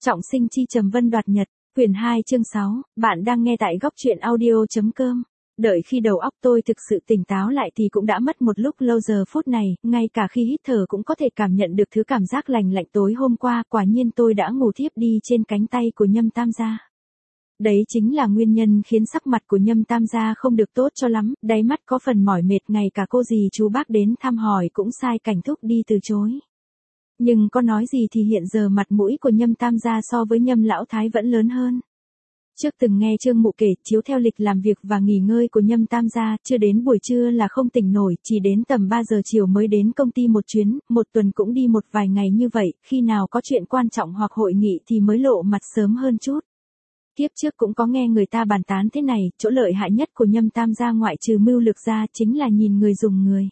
Trọng sinh chi trầm vân đoạt nhật, quyển 2 chương 6, bạn đang nghe tại góc truyện audio.com. Đợi khi đầu óc tôi thực sự tỉnh táo lại thì cũng đã mất một lúc lâu giờ phút này, ngay cả khi hít thở cũng có thể cảm nhận được thứ cảm giác lành lạnh tối hôm qua, quả nhiên tôi đã ngủ thiếp đi trên cánh tay của Nhâm Tam gia. Đấy chính là nguyên nhân khiến sắc mặt của Nhâm Tam gia không được tốt cho lắm, đáy mắt có phần mỏi mệt, ngay cả cô dì chú bác đến thăm hỏi cũng sai Cảnh Thúc đi từ chối. Nhưng có nói gì thì hiện giờ mặt mũi của Nhâm Tam gia so với Nhâm lão thái vẫn lớn hơn. Trước từng nghe Trương Mụ kể, chiếu theo lịch làm việc và nghỉ ngơi của Nhâm Tam gia, chưa đến buổi trưa là không tỉnh nổi, chỉ đến tầm 3 giờ chiều mới đến công ty một chuyến, một tuần cũng đi một vài ngày như vậy, khi nào có chuyện quan trọng hoặc hội nghị thì mới lộ mặt sớm hơn chút. Kiếp trước cũng có nghe người ta bàn tán thế này, chỗ lợi hại nhất của Nhâm Tam gia ngoại trừ mưu lược ra chính là nhìn người dùng người.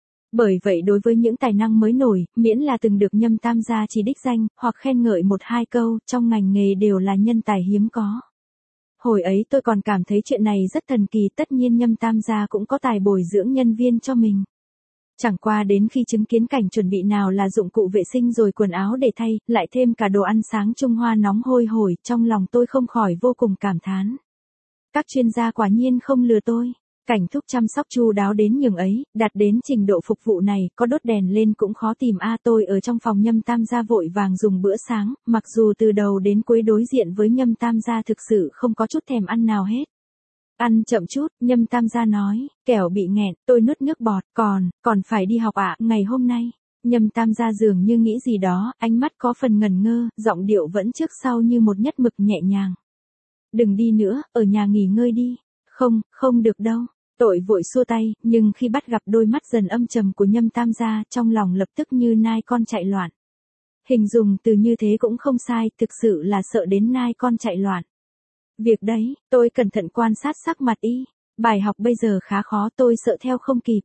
Bởi vậy đối với những tài năng mới nổi, miễn là từng được Nhâm Tam gia chỉ đích danh, hoặc khen ngợi một hai câu, trong ngành nghề đều là nhân tài hiếm có. Hồi ấy tôi còn cảm thấy chuyện này rất thần kỳ, tất nhiên Nhâm Tam gia cũng có tài bồi dưỡng nhân viên cho mình. Chẳng qua đến khi chứng kiến cảnh chuẩn bị nào là dụng cụ vệ sinh rồi quần áo để thay, lại thêm cả đồ ăn sáng Trung Hoa nóng hôi hổi, trong lòng tôi không khỏi vô cùng cảm thán. Các chuyên gia quả nhiên không lừa tôi. Cảnh Thúc chăm sóc chu đáo đến nhường ấy, đạt đến trình độ phục vụ này, có đốt đèn lên cũng khó tìm tôi ở trong phòng Nhâm Tam gia vội vàng dùng bữa sáng, mặc dù từ đầu đến cuối đối diện với Nhâm Tam gia thực sự không có chút thèm ăn nào hết. Ăn chậm chút, Nhâm Tam gia nói, kẻo bị nghẹn, tôi nuốt nước bọt, còn phải đi học ngày hôm nay. Nhâm Tam gia dường như nghĩ gì đó, ánh mắt có phần ngần ngơ, giọng điệu vẫn trước sau như một nhất mực nhẹ nhàng. Đừng đi nữa, ở nhà nghỉ ngơi đi. Không được đâu. Tội vội xua tay, nhưng khi bắt gặp đôi mắt dần âm trầm của Nhâm Tam gia, trong lòng lập tức như nai con chạy loạn. Hình dung từ như thế cũng không sai, thực sự là sợ đến nai con chạy loạn. Việc đấy, tôi cẩn thận quan sát sắc mặt y. Bài học bây giờ khá khó, tôi sợ theo không kịp.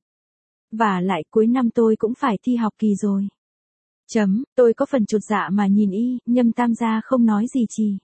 Và lại cuối năm tôi cũng phải thi học kỳ rồi. Tôi có phần chột dạ mà nhìn y, Nhâm Tam gia không nói gì chỉ.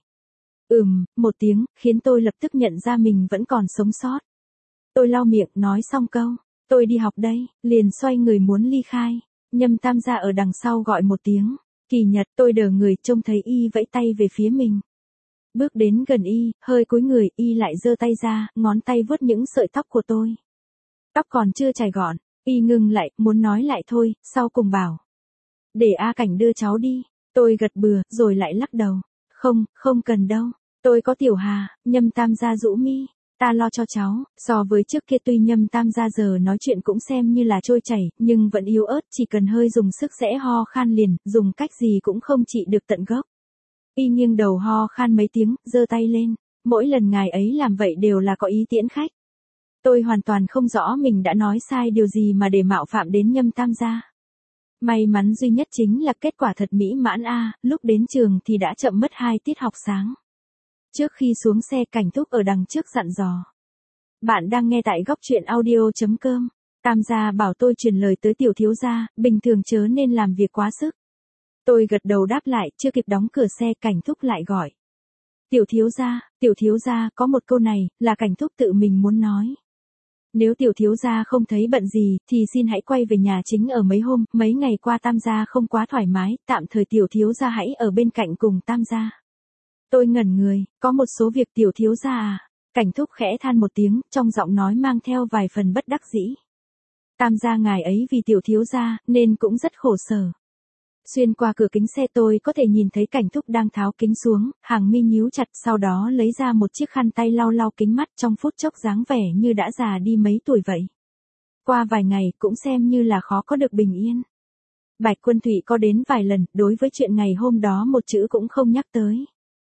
Một tiếng, khiến tôi lập tức nhận ra mình vẫn còn sống sót. Tôi lau miệng, nói xong câu, tôi đi học đây, liền xoay người muốn ly khai. Nhâm Tam gia ở đằng sau gọi một tiếng, Kỳ Nhật, tôi đờ người trông thấy y vẫy tay về phía mình. Bước đến gần y, hơi cúi người, y lại giơ tay ra, ngón tay vuốt những sợi tóc của tôi. Tóc còn chưa chải gọn, y ngừng lại, muốn nói lại thôi, sau cùng bảo. Để Cảnh đưa cháu đi, tôi gật bừa, rồi lại lắc đầu. Không cần đâu, tôi có Tiểu Hà. Nhâm Tam gia rũ mi. Ta lo cho cháu. So với trước kia tuy Nhâm Tam gia giờ nói chuyện cũng xem như là trôi chảy, nhưng vẫn yếu ớt, chỉ cần hơi dùng sức sẽ ho khan liền, dùng cách gì cũng không trị được tận gốc. Y nghiêng đầu ho khan mấy tiếng, giơ tay lên. Mỗi lần ngài ấy làm vậy đều là có ý tiễn khách. Tôi hoàn toàn không rõ mình đã nói sai điều gì mà để mạo phạm đến Nhâm Tam gia. May mắn duy nhất chính là kết quả thật mỹ mãn lúc đến trường thì đã chậm mất 2 tiết học sáng. Trước khi xuống xe, Cảnh Thúc ở đằng trước dặn dò. Bạn đang nghe tại góc truyện audio.com. Tam gia bảo tôi truyền lời tới tiểu thiếu gia, bình thường chớ nên làm việc quá sức. Tôi gật đầu đáp lại, chưa kịp đóng cửa xe, Cảnh Thúc lại gọi. Tiểu thiếu gia, có một câu này, là Cảnh Thúc tự mình muốn nói. Nếu tiểu thiếu gia không thấy bận gì, thì xin hãy quay về nhà chính ở mấy hôm, mấy ngày qua Tam gia không quá thoải mái, tạm thời tiểu thiếu gia hãy ở bên cạnh cùng Tam gia. Tôi ngẩn người, có một số việc tiểu thiếu gia Cảnh Thúc khẽ than một tiếng, trong giọng nói mang theo vài phần bất đắc dĩ. Tam gia ngài ấy vì tiểu thiếu gia, nên cũng rất khổ sở. Xuyên qua cửa kính xe tôi có thể nhìn thấy Cảnh Thúc đang tháo kính xuống, hàng mi nhíu chặt, sau đó lấy ra một chiếc khăn tay lau kính mắt, trong phút chốc dáng vẻ như đã già đi mấy tuổi vậy. Qua vài ngày cũng xem như là khó có được bình yên. Bạch Quân Thụy có đến vài lần, đối với chuyện ngày hôm đó một chữ cũng không nhắc tới.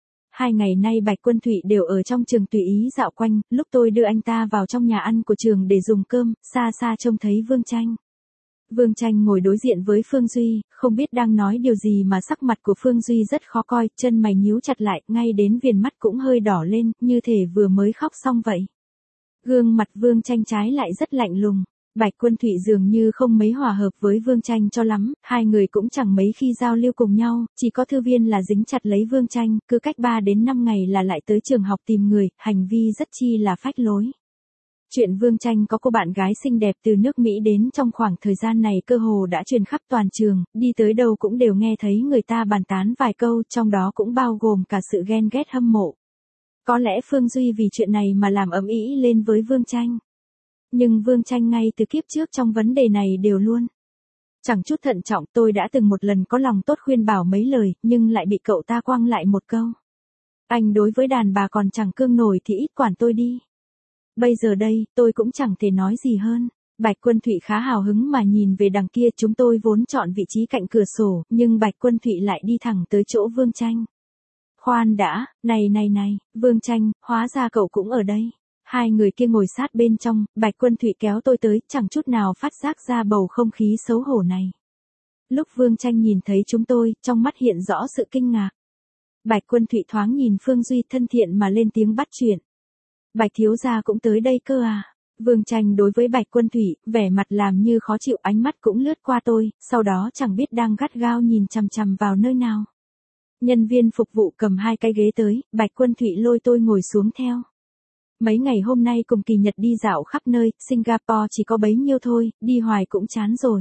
2 ngày nay Bạch Quân Thụy đều ở trong trường tùy ý dạo quanh, lúc tôi đưa anh ta vào trong nhà ăn của trường để dùng cơm, xa xa trông thấy Vương Tranh. Vương Tranh ngồi đối diện với Phương Duy, không biết đang nói điều gì mà sắc mặt của Phương Duy rất khó coi, chân mày nhíu chặt lại, ngay đến viền mắt cũng hơi đỏ lên, như thể vừa mới khóc xong vậy. Gương mặt Vương Tranh trái lại rất lạnh lùng. Bạch Quân Thụy dường như không mấy hòa hợp với Vương Tranh cho lắm, hai người cũng chẳng mấy khi giao lưu cùng nhau, chỉ có Thư Viên là dính chặt lấy Vương Tranh, cứ cách 3 đến 5 ngày là lại tới trường học tìm người, hành vi rất chi là phách lối. Chuyện Vương Tranh có cô bạn gái xinh đẹp từ nước Mỹ đến trong khoảng thời gian này cơ hồ đã truyền khắp toàn trường, đi tới đâu cũng đều nghe thấy người ta bàn tán vài câu, trong đó cũng bao gồm cả sự ghen ghét hâm mộ. Có lẽ Phương Duy vì chuyện này mà làm ầm ĩ lên với Vương Tranh. Nhưng Vương Tranh ngay từ kiếp trước trong vấn đề này đều luôn chẳng chút thận trọng. Tôi đã từng một lần có lòng tốt khuyên bảo mấy lời, nhưng lại bị cậu ta quăng lại một câu: anh đối với đàn bà còn chẳng cương nổi thì ít quản tôi đi. Bây giờ đây, tôi cũng chẳng thể nói gì hơn. Bạch Quân Thụy khá hào hứng mà nhìn về đằng kia, chúng tôi vốn chọn vị trí cạnh cửa sổ, nhưng Bạch Quân Thụy lại đi thẳng tới chỗ Vương Tranh. Khoan đã, này, Vương Tranh, hóa ra cậu cũng ở đây. Hai người kia ngồi sát bên trong, Bạch Quân Thụy kéo tôi tới, chẳng chút nào phát giác ra bầu không khí xấu hổ này. Lúc Vương Tranh nhìn thấy chúng tôi, trong mắt hiện rõ sự kinh ngạc. Bạch Quân Thụy thoáng nhìn Phương Duy thân thiện mà lên tiếng bắt chuyện: Bạch thiếu gia cũng tới đây cơ à? Vương Tranh đối với Bạch Quân Thụy, vẻ mặt làm như khó chịu, ánh mắt cũng lướt qua tôi, sau đó chẳng biết đang gắt gao nhìn chằm chằm vào nơi nào. Nhân viên phục vụ cầm hai cái ghế tới, Bạch Quân Thụy lôi tôi ngồi xuống theo. Mấy ngày hôm nay cùng Kỳ Nhật đi dạo khắp nơi, Singapore chỉ có bấy nhiêu thôi, đi hoài cũng chán rồi.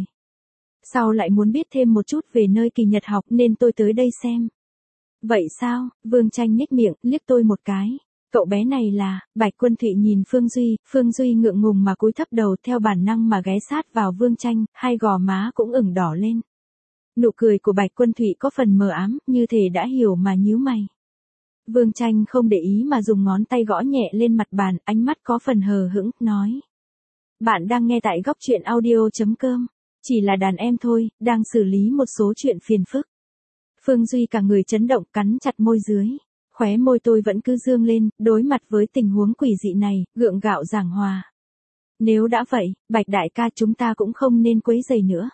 Sau lại muốn biết thêm một chút về nơi Kỳ Nhật học nên tôi tới đây xem. Vậy sao? Vương Tranh nhếch miệng, liếc tôi một cái. Cậu bé này là... Bạch Quân Thụy nhìn Phương Duy ngượng ngùng mà cúi thấp đầu, theo bản năng mà ghé sát vào Vương Tranh, hai gò má cũng ửng đỏ lên. Nụ cười của Bạch Quân Thụy có phần mờ ám, như thể đã hiểu mà nhíu mày. Vương Tranh không để ý mà dùng ngón tay gõ nhẹ lên mặt bàn, ánh mắt có phần hờ hững, nói: Bạn đang nghe tại góc truyện audio.com. Chỉ là đàn em thôi, đang xử lý một số chuyện phiền phức. Phương Duy cả người chấn động, cắn chặt môi dưới. Khóe môi tôi vẫn cứ dương lên, đối mặt với tình huống quỷ dị này, gượng gạo giảng hòa. Nếu đã vậy, Bạch đại ca, chúng ta cũng không nên quấy rầy nữa.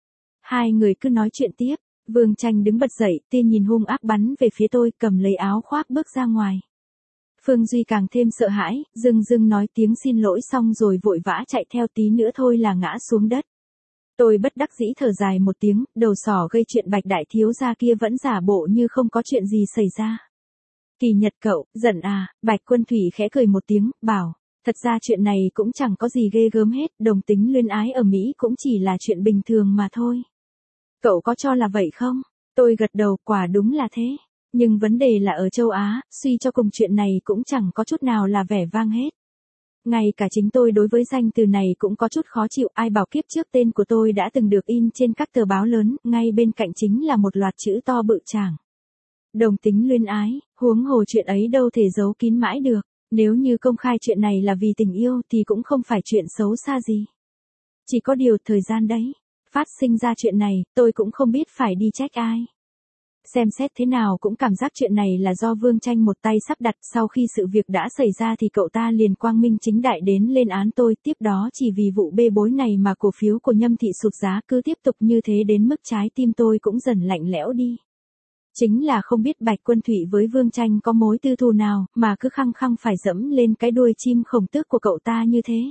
Hai người cứ nói chuyện tiếp. Vương Tranh đứng bật dậy, tia nhìn hung ác bắn về phía tôi, cầm lấy áo khoác bước ra ngoài. Phương Duy càng thêm sợ hãi, dưng nói tiếng xin lỗi xong rồi vội vã chạy theo, tí nữa thôi là ngã xuống đất. Tôi bất đắc dĩ thở dài một tiếng, đầu sỏ gây chuyện Bạch đại thiếu gia kia vẫn giả bộ như không có chuyện gì xảy ra. Kỳ Nhật cậu, giận à? Bạch Quân Thụy khẽ cười một tiếng, bảo: Thật ra chuyện này cũng chẳng có gì ghê gớm hết, đồng tính luyến ái ở Mỹ cũng chỉ là chuyện bình thường mà thôi. Cậu có cho là vậy không? Tôi gật đầu, quả đúng là thế. Nhưng vấn đề là ở châu Á, suy cho cùng chuyện này cũng chẳng có chút nào là vẻ vang hết. Ngay cả chính tôi đối với danh từ này cũng có chút khó chịu, ai bảo kiếp trước tên của tôi đã từng được in trên các tờ báo lớn, ngay bên cạnh chính là một loạt chữ to bự chảng. Đồng tính luyến ái, huống hồ chuyện ấy đâu thể giấu kín mãi được, nếu như công khai chuyện này là vì tình yêu thì cũng không phải chuyện xấu xa gì. Chỉ có điều thời gian đấy, phát sinh ra chuyện này, tôi cũng không biết phải đi trách ai. Xem xét thế nào cũng cảm giác chuyện này là do Vương Tranh một tay sắp đặt, sau khi sự việc đã xảy ra thì cậu ta liền quang minh chính đại đến lên án tôi, tiếp đó chỉ vì vụ bê bối này mà cổ phiếu của Nhâm thị sụt giá, cứ tiếp tục như thế đến mức trái tim tôi cũng dần lạnh lẽo đi. Chính là không biết Bạch Quân Thụy với Vương Tranh có mối tư thù nào, mà cứ khăng khăng phải dẫm lên cái đuôi chim khổng tước của cậu ta như thế.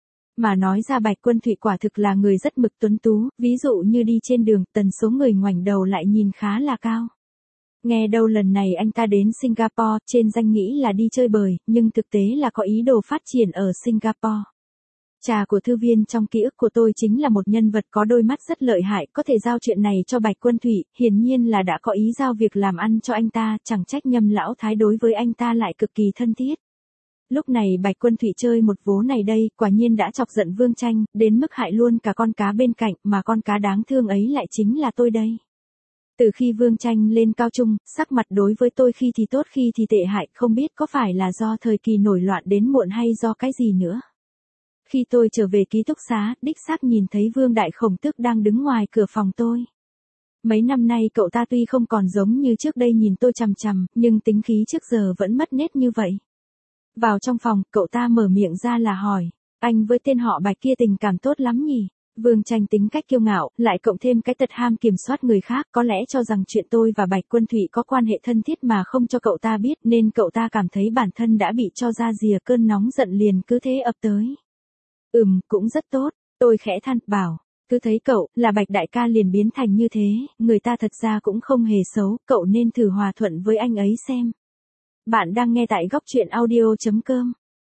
Mà nói ra Bạch Quân Thụy quả thực là người rất mực tuấn tú, ví dụ như đi trên đường, tần số người ngoảnh đầu lại nhìn khá là cao. Nghe đâu lần này anh ta đến Singapore, trên danh nghĩ là đi chơi bời, nhưng thực tế là có ý đồ phát triển ở Singapore. Cha của thư viên trong ký ức của tôi chính là một nhân vật có đôi mắt rất lợi hại, có thể giao chuyện này cho Bạch Quân Thụy, hiển nhiên là đã có ý giao việc làm ăn cho anh ta, chẳng trách Nhâm lão thái đối với anh ta lại cực kỳ thân thiết. Lúc này Bạch Quân Thụy chơi một vố này đây, quả nhiên đã chọc giận Vương Tranh, đến mức hại luôn cả con cá bên cạnh, mà con cá đáng thương ấy lại chính là tôi đây. Từ khi Vương Tranh lên cao trung, sắc mặt đối với tôi khi thì tốt khi thì tệ hại, không biết có phải là do thời kỳ nổi loạn đến muộn hay do cái gì nữa. Khi tôi trở về ký túc xá, đích xác nhìn thấy Vương Đại Khổng Tước đang đứng ngoài cửa phòng tôi. Mấy năm nay cậu ta tuy không còn giống như trước đây nhìn tôi chằm chằm, nhưng tính khí trước giờ vẫn mất nét như vậy. Vào trong phòng, cậu ta mở miệng ra là hỏi: Anh với tên họ Bạch kia tình cảm tốt lắm nhỉ? Vương Tranh tính cách kiêu ngạo, lại cộng thêm cái tật ham kiểm soát người khác, có lẽ cho rằng chuyện tôi và Bạch Quân Thụy có quan hệ thân thiết mà không cho cậu ta biết, nên cậu ta cảm thấy bản thân đã bị cho ra rìa, cơn nóng giận liền cứ thế ập tới. Cũng rất tốt, tôi khẽ than, bảo: Cứ thấy cậu, là Bạch đại ca liền biến thành như thế, người ta thật ra cũng không hề xấu, cậu nên thử hòa thuận với anh ấy xem. Bạn đang nghe tại góc truyện audio.com.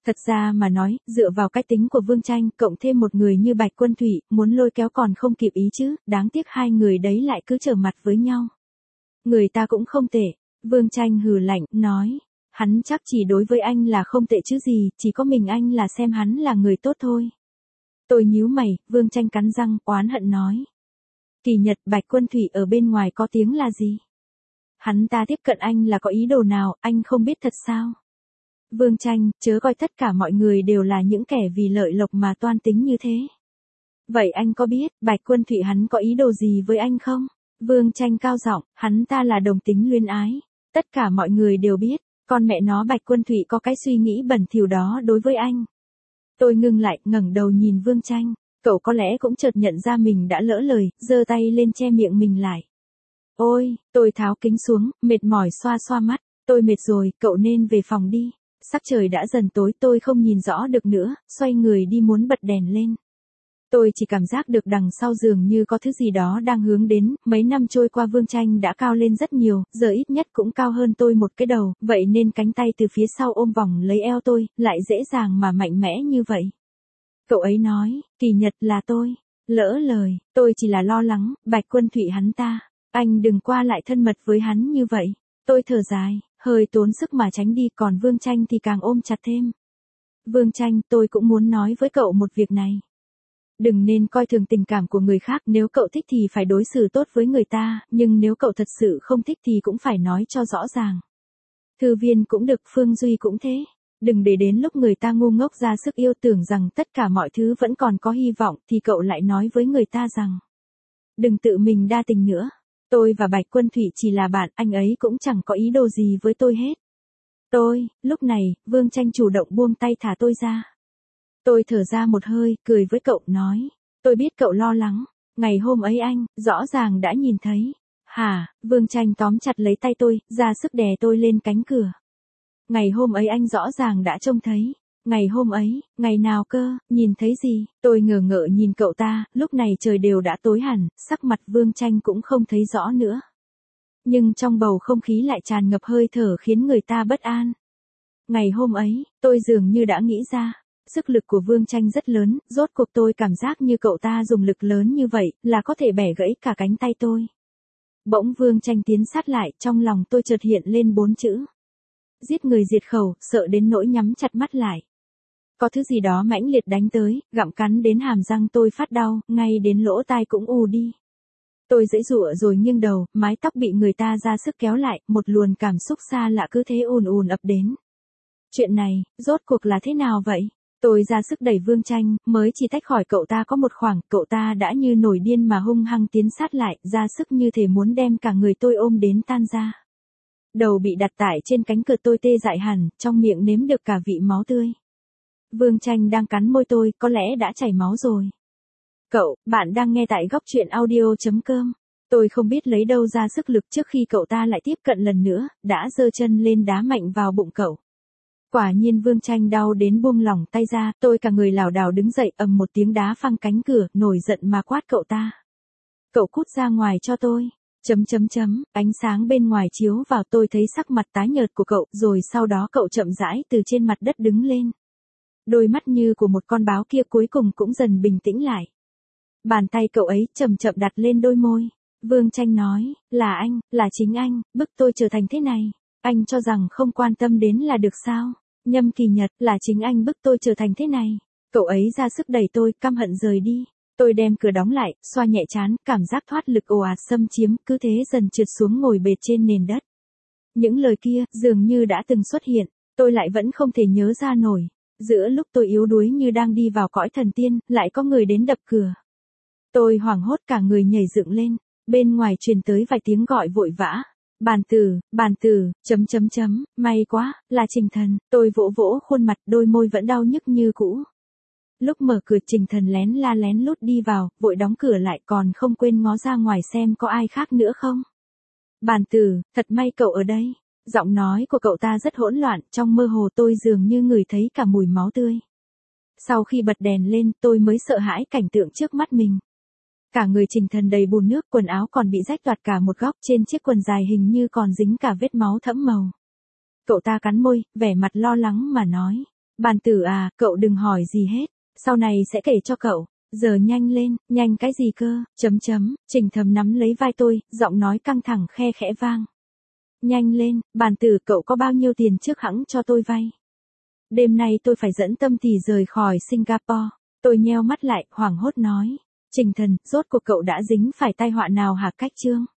Thật ra mà nói, dựa vào cái tính của Vương Tranh, cộng thêm một người như Bạch Quân Thụy, muốn lôi kéo còn không kịp ý chứ, đáng tiếc hai người đấy lại cứ trở mặt với nhau. Người ta cũng không tệ. Vương Tranh hừ lạnh, nói. Hắn chắc chỉ đối với anh là không tệ chứ gì, chỉ có mình anh là xem hắn là người tốt thôi. Tôi nhíu mày, Vương Tranh cắn răng, oán hận nói. Kỳ Nhật, Bạch Quân Thụy ở bên ngoài có tiếng là gì? Hắn ta tiếp cận anh là có ý đồ nào, anh không biết thật sao? Vương Tranh, chớ coi tất cả mọi người đều là những kẻ vì lợi lộc mà toan tính như thế. Vậy anh có biết, Bạch Quân Thụy hắn có ý đồ gì với anh không? Vương Tranh cao giọng, hắn ta là đồng tính luyến ái. Tất cả mọi người đều biết, con mẹ nó Bạch Quân Thụy có cái suy nghĩ bẩn thỉu đó đối với anh. Tôi ngưng lại, ngẩng đầu nhìn Vương Tranh. Cậu có lẽ cũng chợt nhận ra mình đã lỡ lời, giơ tay lên che miệng mình lại. Ôi, tôi tháo kính xuống, mệt mỏi xoa xoa mắt. Tôi mệt rồi, cậu nên về phòng đi. Sắc trời đã dần tối, tôi không nhìn rõ được nữa, xoay người đi muốn bật đèn lên. Tôi chỉ cảm giác được đằng sau giường như có thứ gì đó đang hướng đến, mấy năm trôi qua Vương Tranh đã cao lên rất nhiều, giờ ít nhất cũng cao hơn tôi một cái đầu, vậy nên cánh tay từ phía sau ôm vòng lấy eo tôi, lại dễ dàng mà mạnh mẽ như vậy. Cậu ấy nói, Kỳ Nhật là tôi. Lỡ lời, tôi chỉ là lo lắng, Bạch Quân Thụy hắn ta. Anh đừng qua lại thân mật với hắn như vậy. Tôi thở dài, hơi tốn sức mà tránh đi, còn Vương Tranh thì càng ôm chặt thêm. Vương Tranh, tôi cũng muốn nói với cậu một việc này. Đừng nên coi thường tình cảm của người khác, nếu cậu thích thì phải đối xử tốt với người ta, nhưng nếu cậu thật sự không thích thì cũng phải nói cho rõ ràng. Thư Viên cũng được, Phương Duy cũng thế. Đừng để đến lúc người ta ngu ngốc ra sức yêu tưởng rằng tất cả mọi thứ vẫn còn có hy vọng thì cậu lại nói với người ta rằng. Đừng tự mình đa tình nữa. Tôi và Bạch Quân Thụy chỉ là bạn, anh ấy cũng chẳng có ý đồ gì với tôi hết. Lúc này, Vương Tranh chủ động buông tay thả tôi ra. Tôi thở ra một hơi, cười với cậu, nói. Tôi biết cậu lo lắng. Ngày hôm ấy anh, rõ ràng đã nhìn thấy. Hả, Vương Tranh tóm chặt lấy tay tôi, ra sức đè tôi lên cánh cửa. Ngày hôm ấy anh rõ ràng đã trông thấy. Ngày hôm ấy, ngày nào cơ, nhìn thấy gì? Tôi ngờ ngợ nhìn cậu ta, lúc này trời đều đã tối hẳn, sắc mặt Vương Tranh cũng không thấy rõ nữa. Nhưng trong bầu không khí lại tràn ngập hơi thở khiến người ta bất an. Ngày hôm ấy, tôi dường như đã nghĩ ra. Sức lực của Vương Tranh rất lớn, rốt cuộc tôi cảm giác như cậu ta dùng lực lớn như vậy, là có thể bẻ gãy cả cánh tay tôi. Bỗng Vương Tranh tiến sát lại, trong lòng tôi chợt hiện lên 4 chữ. Giết người diệt khẩu, sợ đến nỗi nhắm chặt mắt lại. Có thứ gì đó mãnh liệt đánh tới, gặm cắn đến hàm răng tôi phát đau, ngay đến lỗ tai cũng ù đi. Tôi giãy giụa rồi nghiêng đầu, mái tóc bị người ta ra sức kéo lại, một luồng cảm xúc xa lạ cứ thế ùn ùn ập đến. Chuyện này, rốt cuộc là thế nào vậy? Tôi ra sức đẩy Vương Tranh, mới chỉ tách khỏi cậu ta có một khoảng, cậu ta đã như nổi điên mà hung hăng tiến sát lại, ra sức như thể muốn đem cả người tôi ôm đến tan ra. Đầu bị đặt tải trên cánh cửa tôi tê dại hẳn, trong miệng nếm được cả vị máu tươi. Vương Tranh đang cắn môi tôi, có lẽ đã chảy máu rồi. Bạn đang nghe tại góc truyện audio.com. Tôi không biết lấy đâu ra sức lực trước khi cậu ta lại tiếp cận lần nữa, đã giơ chân lên đá mạnh vào bụng cậu. Quả nhiên Vương Tranh đau đến buông lỏng tay ra, tôi cả người lảo đảo đứng dậy, ầm một tiếng đá phăng cánh cửa, nổi giận mà quát cậu ta. Cậu cút ra ngoài cho tôi. Ánh sáng bên ngoài chiếu vào, tôi thấy sắc mặt tái nhợt của cậu, rồi sau đó cậu chậm rãi từ trên mặt đất đứng lên. Đôi mắt như của một con báo kia cuối cùng cũng dần bình tĩnh lại. Bàn tay cậu ấy chậm chậm đặt lên đôi môi. Vương Tranh nói, là anh, là chính anh, bức tôi trở thành thế này. Anh cho rằng không quan tâm đến là được sao? Nhâm Kỳ Nhật, là chính anh bức tôi trở thành thế này. Cậu ấy ra sức đẩy tôi, căm hận rời đi. Tôi đem cửa đóng lại, xoa nhẹ trán, cảm giác thoát lực ồ ạt xâm chiếm, cứ thế dần trượt xuống ngồi bệt trên nền đất. Những lời kia, dường như đã từng xuất hiện, tôi lại vẫn không thể nhớ ra nổi. Giữa lúc tôi yếu đuối như đang đi vào cõi thần tiên, lại có người đến đập cửa. Tôi hoảng hốt cả người nhảy dựng lên, bên ngoài truyền tới vài tiếng gọi vội vã. Bàn tử, may quá, là Trình Thần, tôi vỗ vỗ khuôn mặt, đôi môi vẫn đau nhức như cũ. Lúc mở cửa Trình Thần lén lút đi vào, vội đóng cửa lại, còn không quên ngó ra ngoài xem có ai khác nữa không. Bàn tử, thật may cậu ở đây. Giọng nói của cậu ta rất hỗn loạn, trong mơ hồ tôi dường như ngửi thấy cả mùi máu tươi. Sau khi bật đèn lên, tôi mới sợ hãi cảnh tượng trước mắt mình. Cả người Trình Thần đầy bùn nước, quần áo còn bị rách toạc cả một góc, trên chiếc quần dài hình như còn dính cả vết máu thẫm màu. Cậu ta cắn môi, vẻ mặt lo lắng mà nói. Bàn tử à, cậu đừng hỏi gì hết, sau này sẽ kể cho cậu. Giờ nhanh lên, nhanh cái gì cơ, Trình Thầm nắm lấy vai tôi, giọng nói căng thẳng khe khẽ vang. Nhanh lên, bàn tử cậu có bao nhiêu tiền trước hẵng cho tôi vay. Đêm nay tôi phải dẫn Tâm Tỷ rời khỏi Singapore. Tôi nheo mắt lại, hoảng hốt nói. Trình Thần, rốt cuộc cậu đã dính phải tai họa nào hả Cách Trương?